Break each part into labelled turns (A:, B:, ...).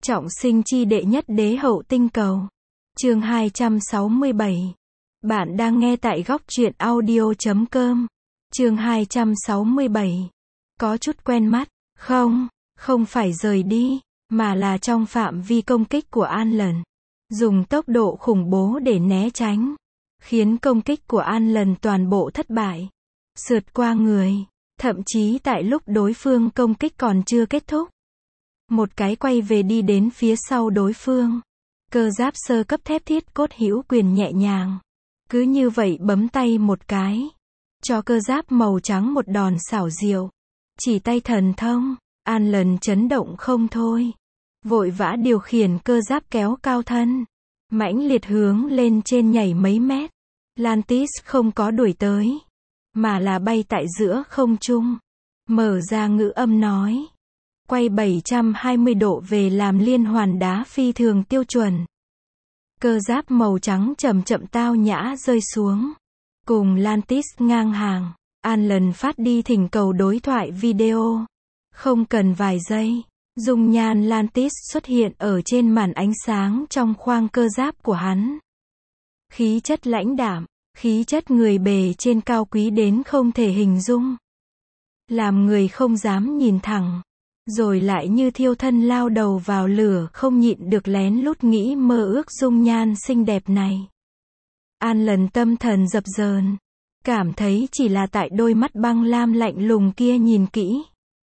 A: Trọng sinh chi đệ nhất đế hậu tinh cầu. Chương 267. Bạn đang nghe tại góc truyện audio.com. Chương 267. Có chút quen mắt. Không phải rời đi, mà là trong phạm vi công kích của Alan. Dùng tốc độ khủng bố để né tránh, khiến công kích của Alan toàn bộ thất bại. Sượt qua người, thậm chí tại lúc đối phương công kích còn chưa kết thúc. Một cái quay về đi đến phía sau đối phương. Cơ giáp sơ cấp thép thiết cốt hữu quyền nhẹ nhàng. Cứ như vậy bấm tay một cái. Cho cơ giáp màu trắng một đòn xảo diệu. Chỉ tay thần thông, Alan chấn động không thôi. Vội vã điều khiển cơ giáp kéo cao thân. Mãnh liệt hướng lên trên nhảy mấy mét. Lantis không có đuổi tới, mà là bay tại giữa không trung. Mở ra ngữ âm nói. Quay 720 độ về làm liên hoàn đá phi thường tiêu chuẩn. Cơ giáp màu trắng chậm chậm tao nhã rơi xuống. Cùng Lantis ngang hàng, Alan phát đi thỉnh cầu đối thoại video. Không cần vài giây, dung nhan Lantis xuất hiện ở trên màn ánh sáng trong khoang cơ giáp của hắn. Khí chất lãnh đạm, khí chất người bề trên cao quý đến không thể hình dung. Làm người không dám nhìn thẳng. Rồi lại như thiêu thân lao đầu vào lửa không nhịn được lén lút nghĩ mơ ước dung nhan xinh đẹp này. Alan tâm thần dập dờn. Cảm thấy chỉ là tại đôi mắt băng lam lạnh lùng kia nhìn kỹ.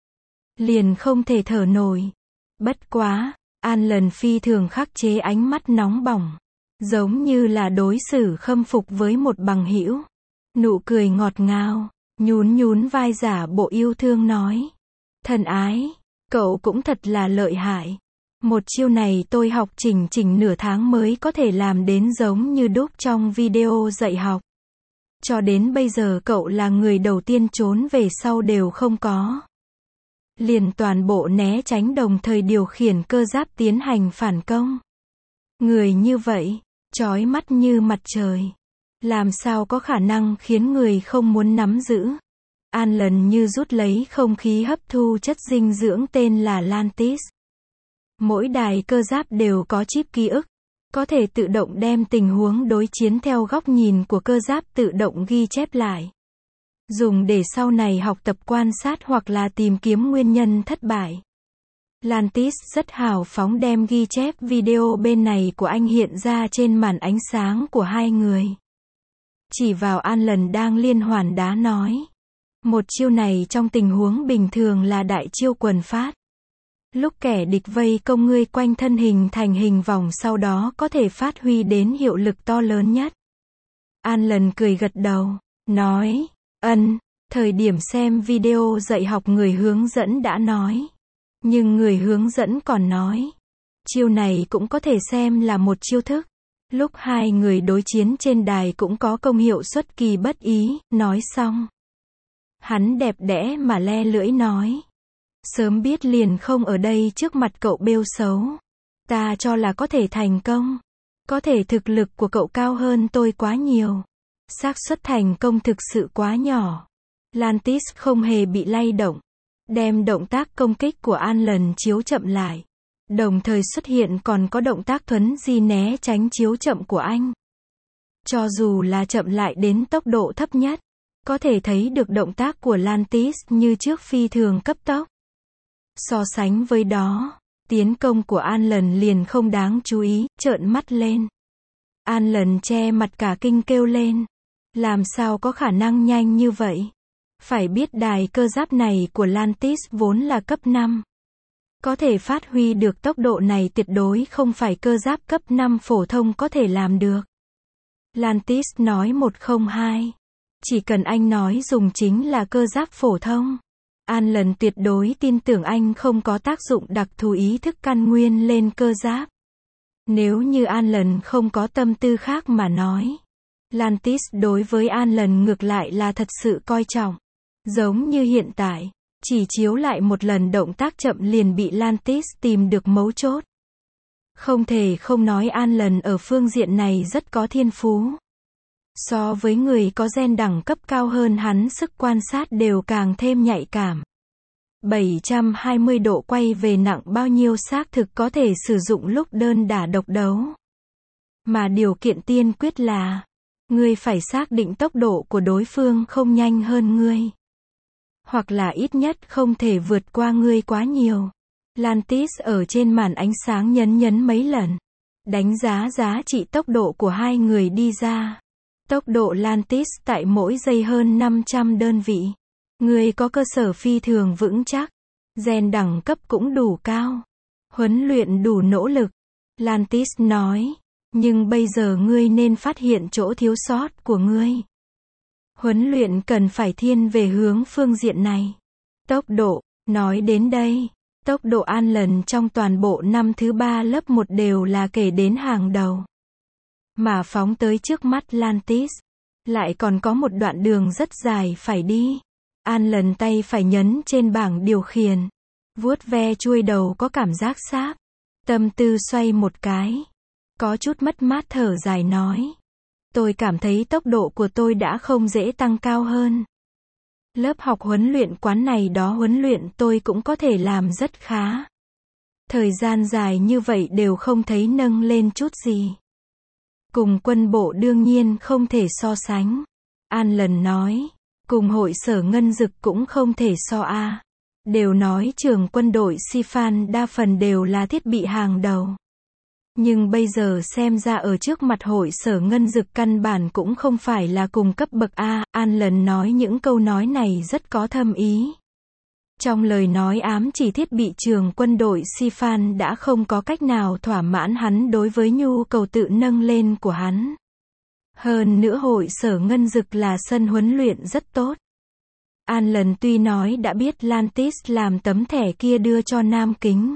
A: Liền không thể thở nổi. Bất quá, Alan phi thường khắc chế ánh mắt nóng bỏng. Giống như là đối xử khâm phục với một bằng hữu. Nụ cười ngọt ngào, nhún vai giả bộ yêu thương nói. Thân ái. Cậu cũng thật là lợi hại. Một chiêu này tôi học chỉnh nửa tháng mới có thể làm đến giống như đúc trong video dạy học. Cho đến bây giờ cậu là người đầu tiên trốn về sau đều không có. Liền toàn bộ né tránh đồng thời điều khiển cơ giáp tiến hành phản công. Người như vậy, chói mắt như mặt trời. Làm sao có khả năng khiến người không muốn nắm giữ. Alan như rút lấy không khí hấp thu chất dinh dưỡng tên là Lantis. Mỗi đài cơ giáp đều có chip ký ức, có thể tự động đem tình huống đối chiến theo góc nhìn của cơ giáp tự động ghi chép lại. Dùng để sau này học tập quan sát hoặc là tìm kiếm nguyên nhân thất bại. Lantis rất hào phóng đem ghi chép video bên này của anh hiện ra trên màn ánh sáng của hai người. Chỉ vào Alan đang liên hoàn đá nói. Một chiêu này trong tình huống bình thường là đại chiêu quần phát. Lúc kẻ địch vây công ngươi quanh thân hình thành hình vòng sau đó có thể phát huy đến hiệu lực to lớn nhất. Alan cười gật đầu, nói, thời điểm xem video dạy học người hướng dẫn đã nói. Nhưng người hướng dẫn còn nói, chiêu này cũng có thể xem là một chiêu thức. Lúc hai người đối chiến trên đài cũng có công hiệu xuất kỳ bất ý, nói xong. Hắn đẹp đẽ mà le lưỡi nói. Sớm biết liền không ở đây trước mặt cậu bêu xấu. Ta cho là có thể thành công. Có thể thực lực của cậu cao hơn tôi quá nhiều. Xác suất thành công thực sự quá nhỏ. Lantis không hề bị lay động. Đem động tác công kích của Alan chiếu chậm lại. Đồng thời xuất hiện còn có động tác thuấn di né tránh chiếu chậm của anh. Cho dù là chậm lại đến tốc độ thấp nhất. Có thể thấy được động tác của Lantis như trước phi thường cấp tốc. So sánh với đó, tiến công của Alan liền không đáng chú ý, trợn mắt lên. Alan che mặt cả kinh kêu lên. Làm sao có khả năng nhanh như vậy? Phải biết đài cơ giáp này của Lantis vốn là cấp 5. Có thể phát huy được tốc độ này tuyệt đối không phải cơ giáp cấp 5 phổ thông có thể làm được. Lantis nói 102. Chỉ cần anh nói dùng chính là cơ giáp phổ thông. Alan tuyệt đối tin tưởng anh không có tác dụng đặc thù ý thức căn nguyên lên cơ giáp. Nếu như Alan không có tâm tư khác mà nói. Lantis đối với Alan ngược lại là thật sự coi trọng. Giống như hiện tại, chỉ chiếu lại một lần động tác chậm liền bị Lantis tìm được mấu chốt. Không thể không nói Alan ở phương diện này rất có thiên phú. So với người có gen đẳng cấp cao hơn hắn sức quan sát đều càng thêm nhạy cảm. 720 độ quay về nặng bao nhiêu xác thực có thể sử dụng lúc đơn đả độc đấu. Mà điều kiện tiên quyết là, ngươi phải xác định tốc độ của đối phương không nhanh hơn ngươi. Hoặc là ít nhất không thể vượt qua ngươi quá nhiều. Lantis ở trên màn ánh sáng nhấn mấy lần. Đánh giá giá trị tốc độ của hai người đi ra. Tốc độ Lantis tại mỗi giây hơn 500 đơn vị. Ngươi có cơ sở phi thường vững chắc. Gen đẳng cấp cũng đủ cao. Huấn luyện đủ nỗ lực. Lantis nói. Nhưng bây giờ ngươi nên phát hiện chỗ thiếu sót của ngươi. Huấn luyện cần phải thiên về hướng phương diện này. Tốc độ, nói đến đây, tốc độ Alan trong toàn bộ năm thứ 3 lớp 1 đều là kể đến hàng đầu. Mà phóng tới trước mắt Lantis, lại còn có một đoạn đường rất dài phải đi. Alan tay phải nhấn trên bảng điều khiển, vuốt ve chuôi đầu có cảm giác sáp. Tâm tư xoay một cái, có chút mất mát thở dài nói. Tôi cảm thấy tốc độ của tôi đã không dễ tăng cao hơn. Lớp học huấn luyện quán này đó huấn luyện tôi cũng có thể làm rất khá. Thời gian dài như vậy đều không thấy nâng lên chút gì. Cùng quân bộ đương nhiên không thể so sánh. Alan nói. Cùng hội sở ngân dực cũng không thể so a. Đều nói trường quân đội Sifan đa phần đều là thiết bị hàng đầu. Nhưng bây giờ xem ra ở trước mặt hội sở ngân dực căn bản cũng không phải là cùng cấp bậc A. Alan nói những câu nói này rất có thâm ý. Trong lời nói ám chỉ thiết bị trường quân đội Sifan đã không có cách nào thỏa mãn hắn đối với nhu cầu tự nâng lên của hắn. Hơn nữa hội sở ngân dực là sân huấn luyện rất tốt. Alan tuy nói đã biết Lantis làm tấm thẻ kia đưa cho Nam Kính.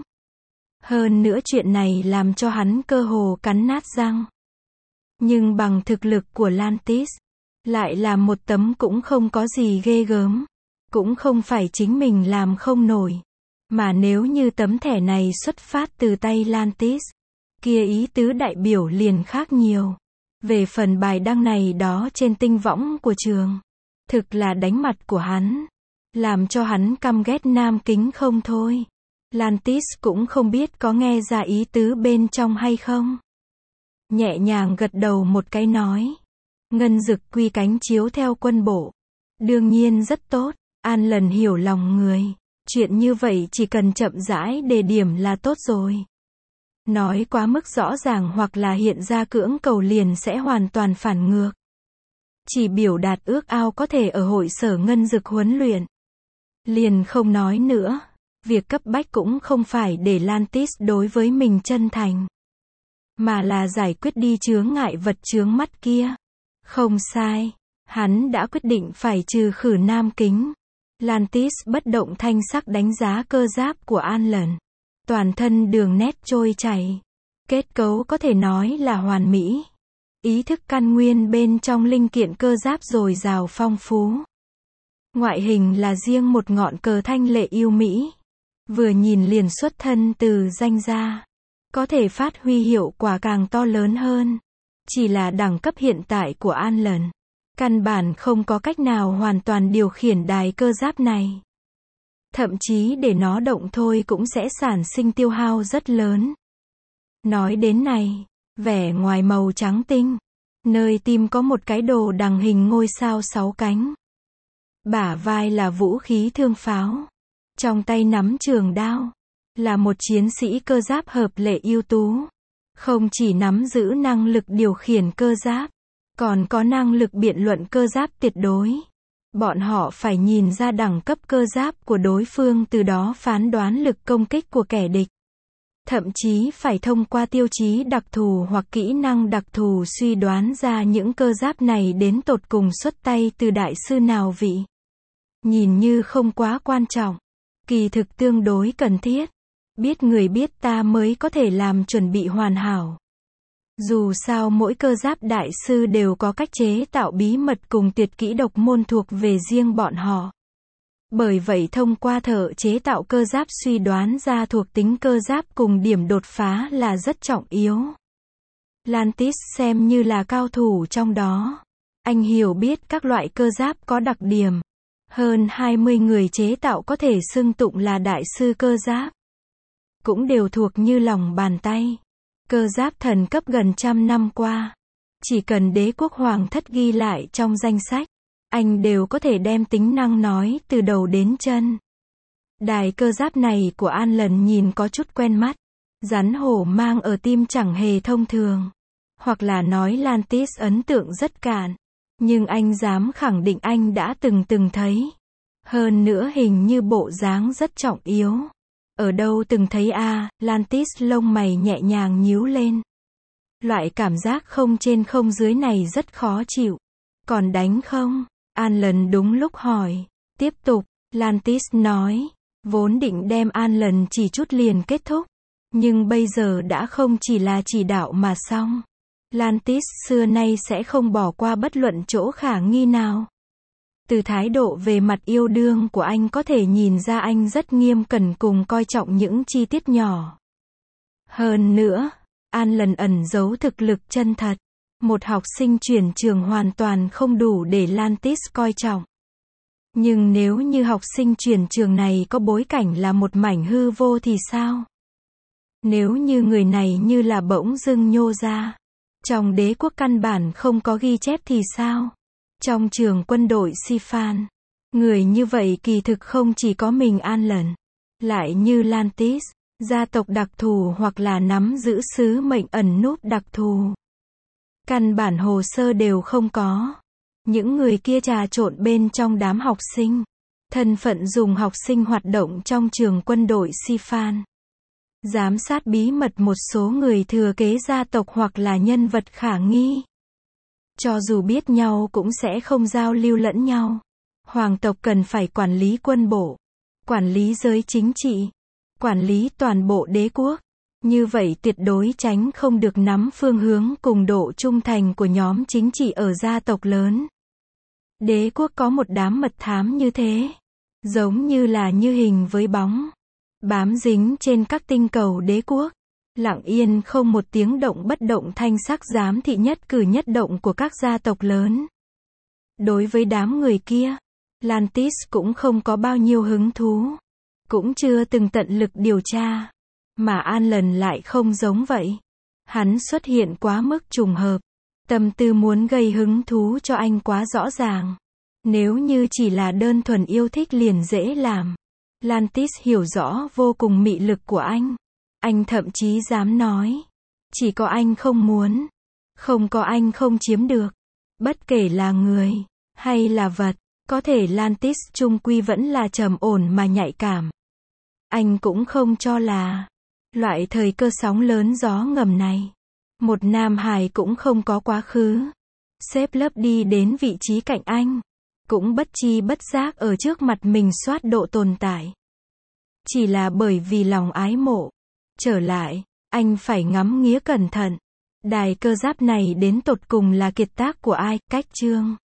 A: Hơn nữa chuyện này làm cho hắn cơ hồ cắn nát răng. Nhưng bằng thực lực của Lantis, lại làm một tấm cũng không có gì ghê gớm. Cũng không phải chính mình làm không nổi. Mà nếu như tấm thẻ này xuất phát từ tay Lantis, kia ý tứ đại biểu liền khác nhiều. Về phần bài đăng này đó trên tinh võng của trường, thực là đánh mặt của hắn. Làm cho hắn căm ghét Nam Kính không thôi. Lantis cũng không biết có nghe ra ý tứ bên trong hay không. Nhẹ nhàng gật đầu một cái nói. Ngân dực quy cánh chiếu theo quân bộ. Đương nhiên rất tốt. Alan hiểu lòng người. Chuyện như vậy chỉ cần chậm rãi đề điểm là tốt rồi. Nói quá mức rõ ràng hoặc là hiện ra cưỡng cầu liền sẽ hoàn toàn phản ngược. Chỉ biểu đạt ước ao có thể ở hội sở ngân dực huấn luyện. Liền không nói nữa. Việc cấp bách cũng không phải để Lantis đối với mình chân thành. Mà là giải quyết đi chướng ngại vật chướng mắt kia. Không sai. Hắn đã quyết định phải trừ khử Nam Kính. Lantis bất động thanh sắc đánh giá cơ giáp của Alan. Toàn thân đường nét trôi chảy. Kết cấu có thể nói là hoàn mỹ. Ý thức căn nguyên bên trong linh kiện cơ giáp dồi dào phong phú. Ngoại hình là riêng một ngọn cờ thanh lệ yêu mỹ. Vừa nhìn liền xuất thân từ danh gia. Có thể phát huy hiệu quả càng to lớn hơn. Chỉ là đẳng cấp hiện tại của Alan. Căn bản không có cách nào hoàn toàn điều khiển đài cơ giáp này. Thậm chí để nó động thôi cũng sẽ sản sinh tiêu hao rất lớn. Nói đến này, vẻ ngoài màu trắng tinh. Nơi tim có một cái đồ đằng hình ngôi sao 6 cánh. Bả vai là vũ khí thương pháo. Trong tay nắm trường đao. Là một chiến sĩ cơ giáp hợp lệ ưu tú. Không chỉ nắm giữ năng lực điều khiển cơ giáp. Còn có năng lực biện luận cơ giáp tuyệt đối. Bọn họ phải nhìn ra đẳng cấp cơ giáp của đối phương từ đó phán đoán lực công kích của kẻ địch. Thậm chí phải thông qua tiêu chí đặc thù hoặc kỹ năng đặc thù suy đoán ra những cơ giáp này đến tột cùng xuất tay từ đại sư nào vị. Nhìn như không quá quan trọng. Kỳ thực tương đối cần thiết. Biết người biết ta mới có thể làm chuẩn bị hoàn hảo. Dù sao mỗi cơ giáp đại sư đều có cách chế tạo bí mật cùng tuyệt kỹ độc môn thuộc về riêng bọn họ. Bởi vậy thông qua thợ chế tạo cơ giáp suy đoán ra thuộc tính cơ giáp cùng điểm đột phá là rất trọng yếu. Lantis xem như là cao thủ trong đó. Anh hiểu biết các loại cơ giáp có đặc điểm. Hơn 20 người chế tạo có thể xưng tụng là đại sư cơ giáp. Cũng đều thuộc như lòng bàn tay. Cơ giáp thần cấp gần 100 năm qua. Chỉ cần đế quốc hoàng thất ghi lại trong danh sách, anh đều có thể đem tính năng nói từ đầu đến chân. Đài cơ giáp này của Alan nhìn có chút quen mắt. Rắn hổ mang ở tim chẳng hề thông thường. Hoặc là nói Lantis ấn tượng rất cạn. Nhưng anh dám khẳng định anh đã từng thấy. Hơn nữa hình như bộ dáng rất trọng yếu. Ở đâu từng thấy Lantis lông mày nhẹ nhàng nhíu lên. Loại cảm giác không trên không dưới này rất khó chịu. Còn đánh không? Alan đúng lúc hỏi. Tiếp tục, Lantis nói. Vốn định đem Alan chỉ chút liền kết thúc. Nhưng bây giờ đã không chỉ là chỉ đạo mà xong. Lantis xưa nay sẽ không bỏ qua bất luận chỗ khả nghi nào. Từ thái độ về mặt yêu đương của anh có thể nhìn ra anh rất nghiêm cẩn cùng coi trọng những chi tiết nhỏ. Hơn nữa, Alan ẩn giấu thực lực chân thật. Một học sinh chuyển trường hoàn toàn không đủ để Lantis coi trọng. Nhưng nếu như học sinh chuyển trường này có bối cảnh là một mảnh hư vô thì sao? Nếu như người này như là bỗng dưng nhô ra. Trong đế quốc căn bản không có ghi chép thì sao? Trong trường quân đội Sifan, người như vậy kỳ thực không chỉ có mình Alan. Lại như Lantis, gia tộc đặc thù hoặc là nắm giữ sứ mệnh ẩn núp đặc thù. Căn bản hồ sơ đều không có. Những người kia trà trộn bên trong đám học sinh. Thân phận dùng học sinh hoạt động trong trường quân đội Sifan. Giám sát bí mật một số người thừa kế gia tộc hoặc là nhân vật khả nghi. Cho dù biết nhau cũng sẽ không giao lưu lẫn nhau. Hoàng tộc cần phải quản lý quân bộ, quản lý giới chính trị, quản lý toàn bộ đế quốc. Như vậy tuyệt đối tránh không được nắm phương hướng cùng độ trung thành của nhóm chính trị ở gia tộc lớn. Đế quốc có một đám mật thám như thế. Giống như là như hình với bóng. Bám dính trên các tinh cầu đế quốc. Lặng yên không một tiếng động bất động thanh sắc giám thị nhất cử nhất động của các gia tộc lớn. Đối với đám người kia, Lantis cũng không có bao nhiêu hứng thú. Cũng chưa từng tận lực điều tra. Mà Alan lại không giống vậy. Hắn xuất hiện quá mức trùng hợp. Tâm tư muốn gây hứng thú cho anh quá rõ ràng. Nếu như chỉ là đơn thuần yêu thích liền dễ làm. Lantis hiểu rõ vô cùng mị lực của anh. Anh thậm chí dám nói. Chỉ có anh không muốn. Không có anh không chiếm được. Bất kể là người, hay là vật, có thể Lantis chung quy vẫn là trầm ổn mà nhạy cảm. Anh cũng không cho là loại thời cơ sóng lớn gió ngầm này. Một nam hài cũng không có quá khứ. Xếp lớp đi đến vị trí cạnh anh. Cũng bất chi bất giác ở trước mặt mình soát độ tồn tại. Chỉ là bởi vì lòng ái mộ. Trở lại, anh phải ngắm nghía cẩn thận. Đài cơ giáp này đến tột cùng là kiệt tác của ai? Cách chương